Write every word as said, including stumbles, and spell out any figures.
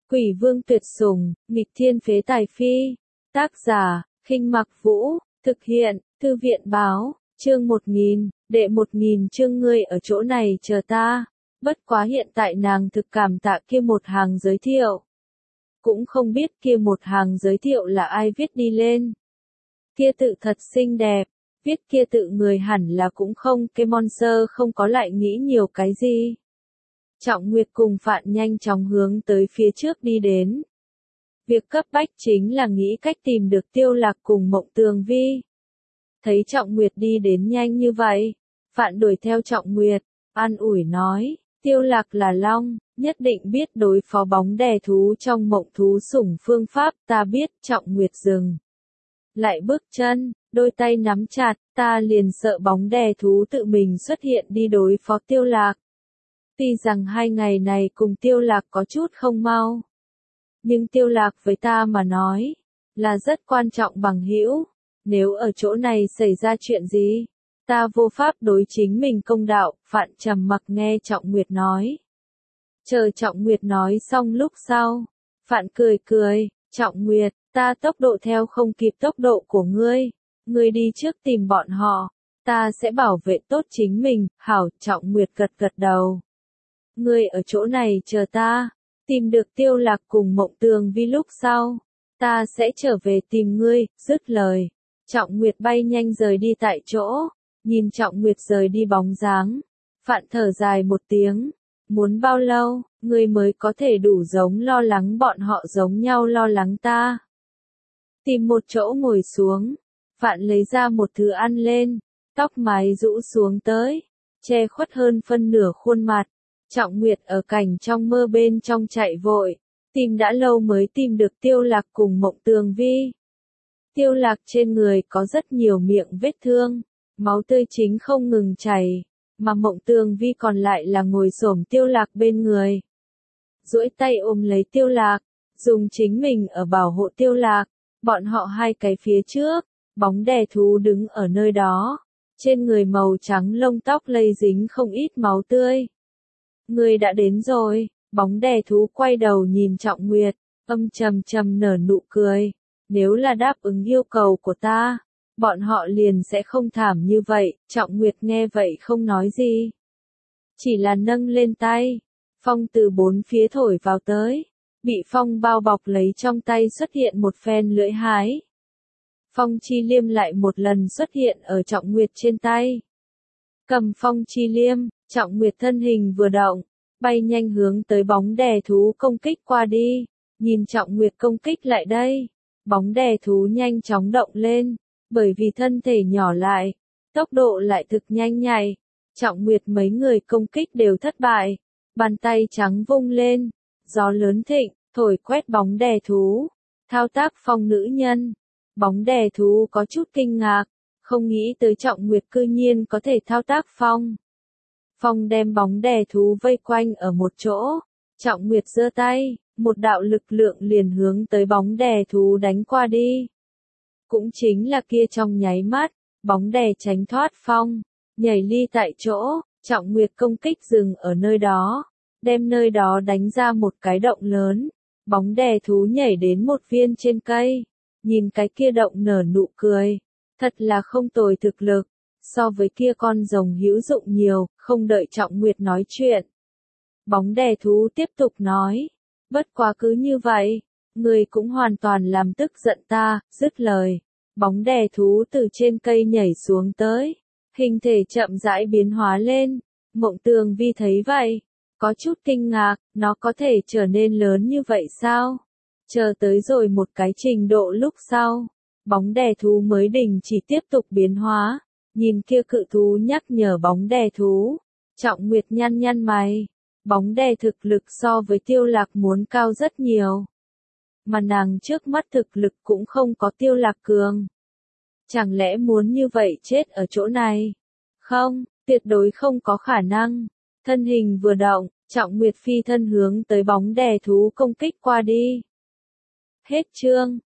Quỷ vương tuyệt sủng, nghịch thiên phế tài phi. Tác giả, Khinh Mặc Vũ, thực hiện, Thư viện báo, chương một nghìn, đệ một nghìn chương ngươi ở chỗ này chờ ta. Bất quá hiện tại nàng thực cảm tạ kia một hàng giới thiệu. Cũng không biết kia một hàng giới thiệu là ai viết đi lên. Kia tự thật xinh đẹp, viết kia tự người hẳn là cũng không, cái monster không có lại nghĩ nhiều cái gì. Trọng Nguyệt cùng Phạn nhanh chóng hướng tới phía trước đi đến. Việc cấp bách chính là nghĩ cách tìm được Tiêu Lạc cùng Mộng Tường Vi. Thấy Trọng Nguyệt đi đến nhanh như vậy, Phạn đuổi theo Trọng Nguyệt, an ủi nói, Tiêu Lạc là long, nhất định biết đối phó bóng đè thú trong mộng thú sủng phương pháp, ta biết. Trọng Nguyệt dừng lại bước chân, đôi tay nắm chặt, ta liền sợ bóng đè thú tự mình xuất hiện đi đối phó Tiêu Lạc. Tuy rằng hai ngày này cùng Tiêu Lạc có chút không mau, nhưng Tiêu Lạc với ta mà nói, là rất quan trọng bằng hữu. Nếu ở chỗ này xảy ra chuyện gì, ta vô pháp đối chính mình công đạo. Phạn trầm mặc nghe Trọng Nguyệt nói. Chờ Trọng Nguyệt nói xong lúc sau, Phạn cười cười, Trọng Nguyệt, ta tốc độ theo không kịp tốc độ của ngươi, ngươi đi trước tìm bọn họ, ta sẽ bảo vệ tốt chính mình. Hảo. Trọng Nguyệt gật gật đầu. Ngươi ở chỗ này chờ ta, tìm được Tiêu Lạc cùng Mộng Tường Vi lúc sau, ta sẽ trở về tìm ngươi. Dứt lời, Trọng Nguyệt bay nhanh rời đi tại chỗ, nhìn Trọng Nguyệt rời đi bóng dáng, Phạn thở dài một tiếng, muốn bao lâu, ngươi mới có thể đủ giống lo lắng bọn họ giống nhau lo lắng ta. Tìm một chỗ ngồi xuống, Phạn lấy ra một thứ ăn lên, tóc mái rũ xuống tới, che khuất hơn phân nửa khuôn mặt. Trọng Nguyệt ở cảnh trong mơ bên trong chạy vội, tìm đã lâu mới tìm được Tiêu Lạc cùng Mộng Tường Vi. Tiêu Lạc trên người có rất nhiều miệng vết thương, máu tươi chính không ngừng chảy, mà Mộng Tường Vi còn lại là ngồi xổm Tiêu Lạc bên người. Duỗi tay ôm lấy Tiêu Lạc, dùng chính mình ở bảo hộ Tiêu Lạc. Bọn họ hai cái phía trước, bóng đè thú đứng ở nơi đó, trên người màu trắng lông tóc lây dính không ít máu tươi. Ngươi đã đến rồi. Bóng đè thú quay đầu nhìn Trọng Nguyệt, âm trầm trầm nở nụ cười. Nếu là đáp ứng yêu cầu của ta, bọn họ liền sẽ không thảm như vậy. Trọng Nguyệt nghe vậy không nói gì, chỉ là nâng lên tay. Phong từ bốn phía thổi vào tới, bị phong bao bọc lấy trong tay xuất hiện một phen lưỡi hái. Phong chi liêm lại một lần xuất hiện ở Trọng Nguyệt trên tay. Cầm phong chi liêm, Trọng Nguyệt thân hình vừa động, bay nhanh hướng tới bóng đè thú công kích qua đi. Nhìn Trọng Nguyệt công kích lại đây, bóng đè thú nhanh chóng động lên, bởi vì thân thể nhỏ lại, tốc độ lại thực nhanh nhạy. Trọng Nguyệt mấy người công kích đều thất bại, bàn tay trắng vung lên, gió lớn thịnh, thổi quét bóng đè thú. Thao tác phong nữ nhân, bóng đè thú có chút kinh ngạc, không nghĩ tới Trọng Nguyệt cư nhiên có thể thao tác phong. Phong đem bóng đè thú vây quanh ở một chỗ, Trọng Nguyệt giơ tay, một đạo lực lượng liền hướng tới bóng đè thú đánh qua đi. Cũng chính là kia trong nháy mắt, bóng đè tránh thoát phong, nhảy ly tại chỗ. Trọng Nguyệt công kích dừng ở nơi đó, đem nơi đó đánh ra một cái động lớn. Bóng đè thú nhảy đến một viên trên cây, nhìn cái kia động nở nụ cười, thật là không tồi thực lực, so với kia con rồng hữu dụng nhiều. Không đợi Trọng Nguyệt nói chuyện, bóng đè thú tiếp tục nói, bất quá cứ như vậy, người cũng hoàn toàn làm tức giận ta. Dứt lời, bóng đè thú từ trên cây nhảy xuống tới, hình thể chậm rãi biến hóa lên. Mộng Tường Vi thấy vậy, có chút kinh ngạc, nó có thể trở nên lớn như vậy sao? Chờ tới rồi một cái trình độ lúc sau, bóng đè thú mới đình chỉ tiếp tục biến hóa. Nhìn kia cự thú nhắc nhở bóng đè thú, Trọng Nguyệt nhăn nhăn mày. Bóng đè thực lực so với Tiêu Lạc muốn cao rất nhiều, mà nàng trước mắt thực lực cũng không có Tiêu Lạc cường. Chẳng lẽ muốn như vậy chết ở chỗ này? Không, tuyệt đối không có khả năng. Thân hình vừa động, Trọng Nguyệt phi thân hướng tới bóng đè thú công kích qua đi. Hết chương.